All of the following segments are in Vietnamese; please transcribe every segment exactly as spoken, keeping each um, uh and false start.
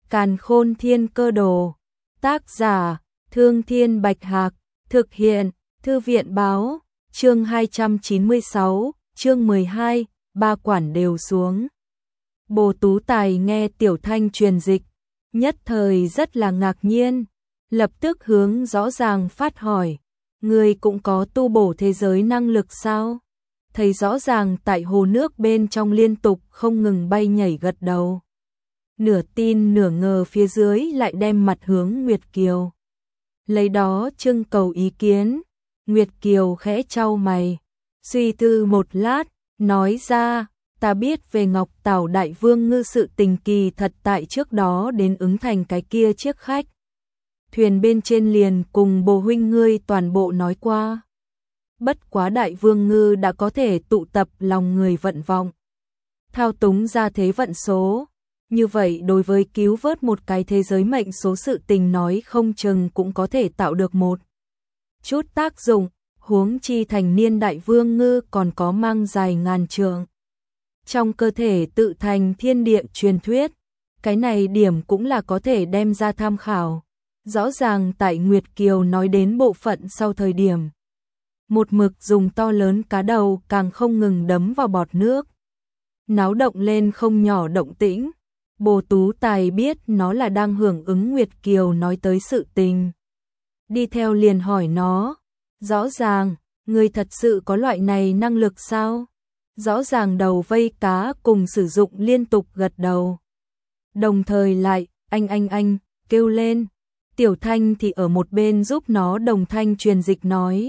Càn Khôn Thiên Cơ Đồ. Tác giả: Thương Thiên Bạch Hạc. Thực hiện: Thư viện Báo. Chương hai trăm chín mươi sáu, chương mười hai, ba quản đều xuống. Bồ Tú Tài nghe Tiểu Thanh truyền dịch, nhất thời rất là ngạc nhiên, lập tức hướng Rõ Ràng phát hỏi, người cũng có tu bổ thế giới năng lực sao? Thấy Rõ Ràng tại hồ nước bên trong liên tục không ngừng bay nhảy gật đầu. Nửa tin nửa ngờ phía dưới lại đem mặt hướng Nguyệt Kiều. Lấy đó trưng cầu ý kiến. Nguyệt Kiều khẽ chau mày, suy tư một lát, nói ra, ta biết về Ngọc Tảo Đại Vương Ngư sự tình kỳ thật tại trước đó đến ứng thành cái kia chiếc khách. Thuyền bên trên liền cùng bồ huynh ngươi toàn bộ nói qua. Bất quá Đại Vương Ngư đã có thể tụ tập lòng người vận vọng, thao túng ra thế vận số. Như vậy đối với cứu vớt một cái thế giới mệnh số sự tình nói không chừng cũng có thể tạo được một chút tác dụng, huống chi thành niên Đại Vương Ngư còn có mang dài ngàn trượng. Trong cơ thể tự thành thiên địa truyền thuyết, cái này điểm cũng là có thể đem ra tham khảo. Rõ ràng tại Nguyệt Kiều nói đến bộ phận sau thời điểm, một mực dùng to lớn cá đầu càng không ngừng đấm vào bọt nước, náo động lên không nhỏ động tĩnh. Bồ Tú Tài biết nó là đang hưởng ứng Nguyệt Kiều nói tới sự tình. Đi theo liền hỏi nó, Rõ Ràng, người thật sự có loại này năng lực sao? Rõ Ràng đầu vây cá cùng sử dụng liên tục gật đầu. Đồng thời lại, anh anh anh, kêu lên. Tiểu Thanh thì ở một bên giúp nó đồng thanh truyền dịch nói.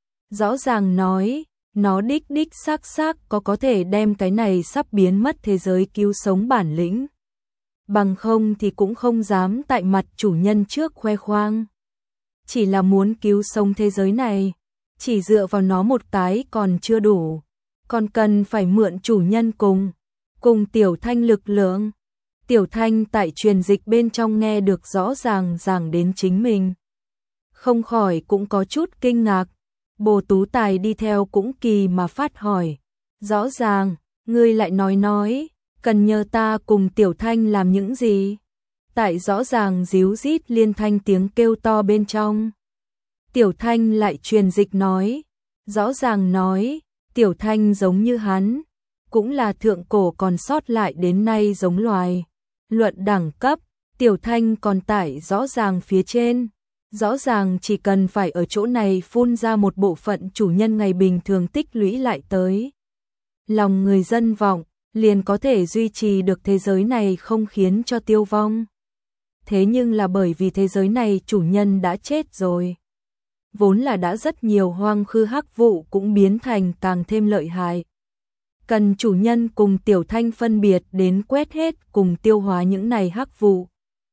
Rõ Ràng nói, nó đích đích xác xác có có thể đem cái này sắp biến mất thế giới cứu sống bản lĩnh. Bằng không thì cũng không dám tại mặt chủ nhân trước khoe khoang. Chỉ là muốn cứu sống thế giới này, chỉ dựa vào nó một cái còn chưa đủ, còn cần phải mượn chủ nhân cùng, cùng Tiểu Thanh lực lượng. Tiểu Thanh tại truyền dịch bên trong nghe được rõ ràng ràng đến chính mình, không khỏi cũng có chút kinh ngạc. Bồ Tú Tài đi theo cũng kỳ mà phát hỏi, Rõ Ràng, ngươi lại nói nói, cần nhờ ta cùng Tiểu Thanh làm những gì? Tại Rõ Ràng díu rít liên thanh tiếng kêu to bên trong, Tiểu Thanh lại truyền dịch nói, Rõ Ràng nói, Tiểu Thanh giống như hắn, cũng là thượng cổ còn sót lại đến nay giống loài. Luận đẳng cấp, Tiểu Thanh còn tại Rõ Ràng phía trên. Rõ Ràng chỉ cần phải ở chỗ này phun ra một bộ phận chủ nhân ngày bình thường tích lũy lại tới lòng người dân vọng, liền có thể duy trì được thế giới này không khiến cho tiêu vong. Thế nhưng là bởi vì thế giới này chủ nhân đã chết rồi. Vốn là đã rất nhiều hoang khư hắc vụ cũng biến thành càng thêm lợi hại. Cần chủ nhân cùng Tiểu Thanh phân biệt đến quét hết cùng tiêu hóa những này hắc vụ.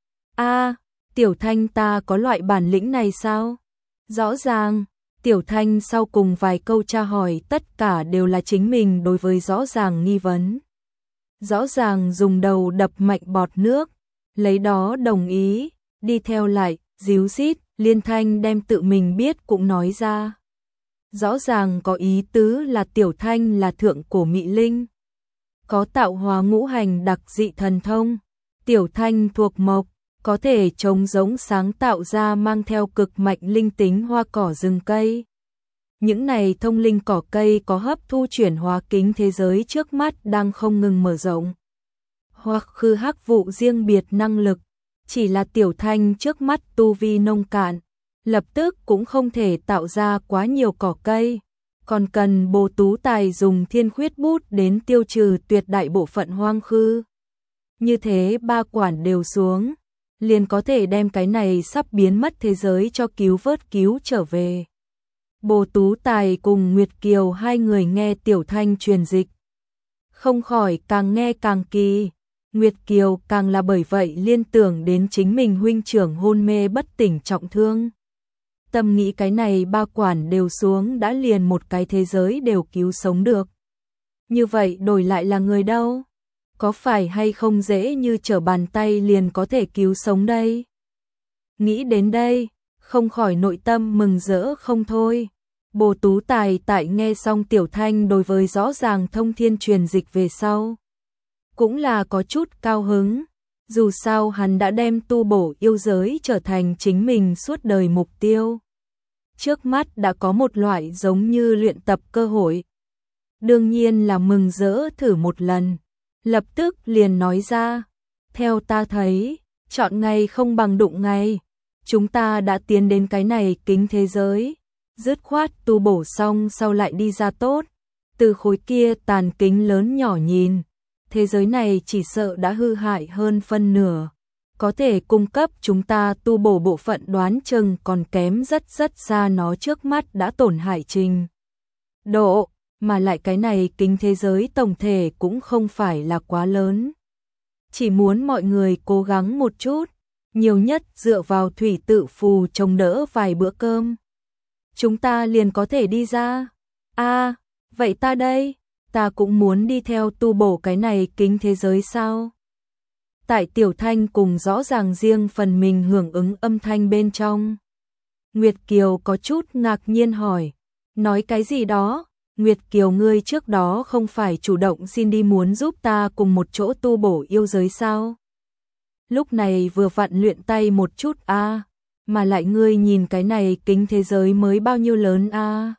A, Tiểu Thanh ta có loại bản lĩnh này sao? Rõ Ràng, Tiểu Thanh sau cùng vài câu tra hỏi tất cả đều là chính mình đối với Rõ Ràng nghi vấn. Rõ Ràng dùng đầu đập mạnh bọt nước, lấy đó đồng ý, đi theo lại, díu rít, liên thanh đem tự mình biết cũng nói ra. Rõ Ràng có ý tứ là Tiểu Thanh là thượng cổ Mị Linh, có tạo hóa ngũ hành đặc dị thần thông. Tiểu Thanh thuộc mộc, có thể trồng giống sáng tạo ra mang theo cực mạnh linh tính hoa cỏ rừng cây. Những này thông linh cỏ cây có hấp thu chuyển hóa kính thế giới trước mắt đang không ngừng mở rộng. Hoặc khư hắc vụ riêng biệt năng lực, chỉ là Tiểu Thanh trước mắt tu vi nông cạn, lập tức cũng không thể tạo ra quá nhiều cỏ cây, còn cần Bồ Tú Tài dùng thiên khuyết bút đến tiêu trừ tuyệt đại bộ phận hoang khư. Như thế ba quản đều xuống, liền có thể đem cái này sắp biến mất thế giới cho cứu vớt cứu trở về. Bồ Tú Tài cùng Nguyệt Kiều hai người nghe Tiểu Thanh truyền dịch, không khỏi càng nghe càng kỳ. Nguyệt Kiều càng là bởi vậy liên tưởng đến chính mình huynh trưởng hôn mê bất tỉnh trọng thương. Tâm nghĩ cái này ba quản đều xuống đã liền một cái thế giới đều cứu sống được. Như vậy đổi lại là người đâu? Có phải hay không dễ như trở bàn tay liền có thể cứu sống đây? Nghĩ đến đây, không khỏi nội tâm mừng rỡ không thôi. Bồ Tú Tài tại nghe xong Tiểu Thanh đối với Rõ Ràng thông thiên truyền dịch về sau, cũng là có chút cao hứng. Dù sao hắn đã đem tu bổ yêu giới trở thành chính mình suốt đời mục tiêu. Trước mắt đã có một loại giống như luyện tập cơ hội. Đương nhiên là mừng rỡ thử một lần. Lập tức liền nói ra, theo ta thấy, chọn ngày không bằng đụng ngày. Chúng ta đã tiến đến cái này kính thế giới. Dứt khoát tu bổ xong sau lại đi ra tốt. Từ khối kia tàn kính lớn nhỏ nhìn. Thế giới này chỉ sợ đã hư hại hơn phân nửa. Có thể cung cấp chúng ta tu bổ bộ phận đoán chừng còn kém rất rất xa nó trước mắt đã tổn hại trình độ, mà lại cái này kính thế giới tổng thể cũng không phải là quá lớn. Chỉ muốn mọi người cố gắng một chút, nhiều nhất dựa vào thủy tự phù chống đỡ vài bữa cơm. Chúng ta liền có thể đi ra. À, vậy ta đây, ta cũng muốn đi theo tu bổ cái này kính thế giới sao? Tại Tiểu Thanh cùng rõ ràng riêng phần mình hưởng ứng âm thanh bên trong. Nguyệt Kiều có chút ngạc nhiên hỏi, nói cái gì đó? Nguyệt Kiều ngươi trước đó không phải chủ động xin đi muốn giúp ta cùng một chỗ tu bổ yêu giới sao? Lúc này vừa vặn luyện tay một chút a, à, mà lại ngươi nhìn cái này kính thế giới mới bao nhiêu lớn a. À.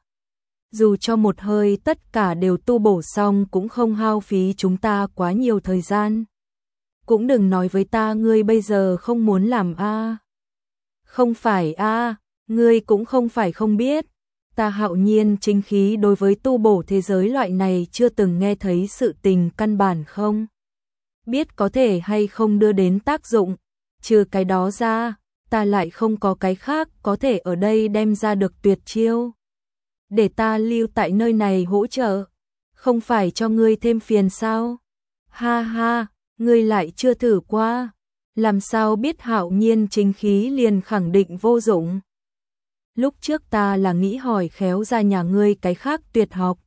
Dù cho một hơi tất cả đều tu bổ xong cũng không hao phí chúng ta quá nhiều thời gian. Cũng đừng nói với ta ngươi bây giờ không muốn làm a. À. Không phải a, à, ngươi cũng không phải không biết. Ta Hạo Nhiên chính khí đối với tu bổ thế giới loại này chưa từng nghe thấy sự tình căn bản không. Biết có thể hay không đưa đến tác dụng, trừ cái đó ra, ta lại không có cái khác có thể ở đây đem ra được tuyệt chiêu. Để ta lưu tại nơi này hỗ trợ, không phải cho ngươi thêm phiền sao? Ha ha, ngươi lại chưa thử qua, làm sao biết Hạo Nhiên chính khí liền khẳng định vô dụng. Lúc trước ta là nghĩ hỏi khéo ra nhà ngươi cái khác tuyệt học.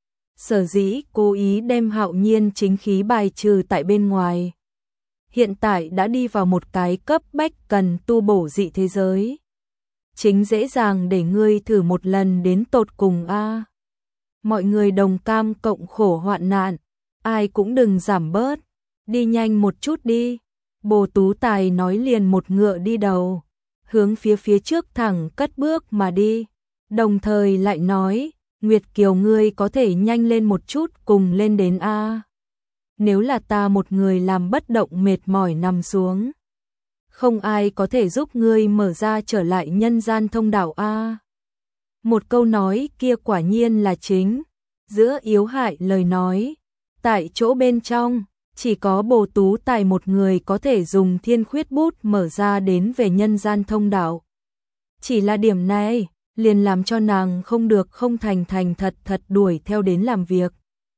Sở dĩ cố ý đem Hạo Nhiên chính khí bài trừ tại bên ngoài. Hiện tại đã đi vào một cái cấp bách cần tu bổ dị thế giới. Chính dễ dàng để ngươi thử một lần đến tột cùng a. À. Mọi người đồng cam cộng khổ hoạn nạn, ai cũng đừng giảm bớt, đi nhanh một chút đi. Bồ Tú Tài nói liền một ngựa đi đầu, hướng phía phía trước thẳng cất bước mà đi, đồng thời lại nói, Nguyệt Kiều ngươi có thể nhanh lên một chút cùng lên đến a. À. Nếu là ta một người làm bất động mệt mỏi nằm xuống, không ai có thể giúp ngươi mở ra trở lại nhân gian thông đạo a. À. Một câu nói kia quả nhiên là chính, giữa yếu hại lời nói, tại chỗ bên trong, chỉ có Bồ Tú Tài một người có thể dùng thiên khuyết bút mở ra đến về nhân gian thông đạo. Chỉ là điểm này, liền làm cho nàng không được không thành thành thật thật đuổi theo đến làm việc.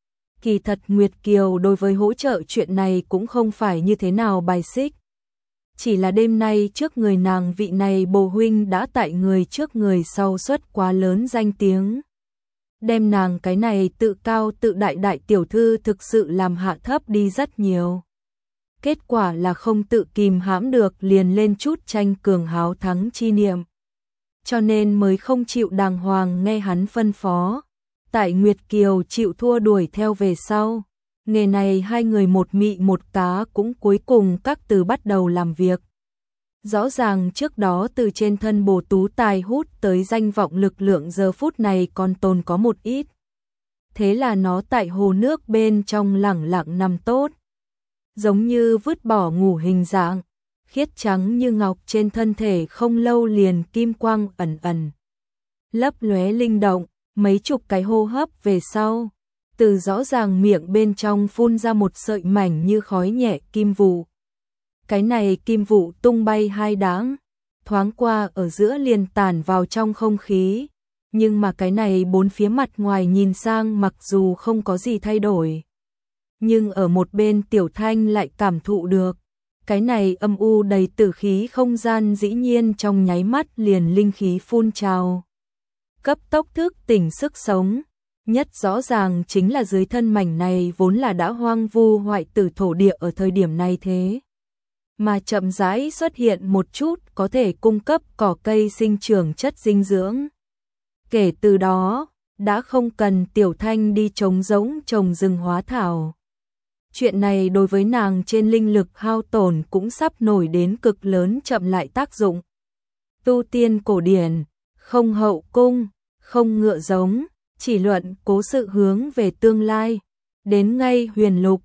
Kỳ thật Nguyệt Kiều đối với hỗ trợ chuyện này cũng không phải như thế nào bài xích. Chỉ là đêm nay trước người nàng vị này bồ huynh đã tại người trước người sau xuất quá lớn danh tiếng. Đem nàng cái này tự cao tự đại đại tiểu thư thực sự làm hạ thấp đi rất nhiều. Kết quả là không tự kìm hãm được liền lên chút tranh cường háo thắng chi niệm. Cho nên mới không chịu đàng hoàng nghe hắn phân phó. Tại Nguyệt Kiều chịu thua đuổi theo về sau. Nghề này hai người một mị một cá cũng cuối cùng các từ bắt đầu làm việc. Rõ ràng trước đó từ trên thân Bồ Tú Tài hút tới danh vọng lực lượng giờ phút này còn tồn có một ít. Thế là nó tại hồ nước bên trong lẳng lặng nằm tốt. Giống như vứt bỏ ngủ hình dạng, khiết trắng như ngọc trên thân thể không lâu liền kim quang ẩn ẩn. Lấp lóe linh động, mấy chục cái hô hấp về sau. Từ rõ ràng miệng bên trong phun ra một sợi mảnh như khói nhẹ kim vụ. Cái này kim vụ tung bay hai đãng, thoáng qua ở giữa liền tản vào trong không khí. Nhưng mà cái này bốn phía mặt ngoài nhìn sang mặc dù không có gì thay đổi. Nhưng ở một bên Tiểu Thanh lại cảm thụ được. Cái này âm u đầy tử khí không gian dĩ nhiên trong nháy mắt liền linh khí phun trào. Cấp tốc thức tỉnh sức sống. Nhất rõ ràng chính là dưới thân mảnh này vốn là đã hoang vu hoại tử thổ địa ở thời điểm này thế. Mà chậm rãi xuất hiện một chút có thể cung cấp cỏ cây sinh trưởng chất dinh dưỡng. Kể từ đó, đã không cần Tiểu Thanh đi trống rỗng trồng rừng hóa thảo. Chuyện này đối với nàng trên linh lực hao tổn cũng sắp nổi đến cực lớn chậm lại tác dụng. Tu tiên cổ điển, không hậu cung, không ngựa giống, chỉ luận cố sự hướng về tương lai. Đến ngay huyền lục,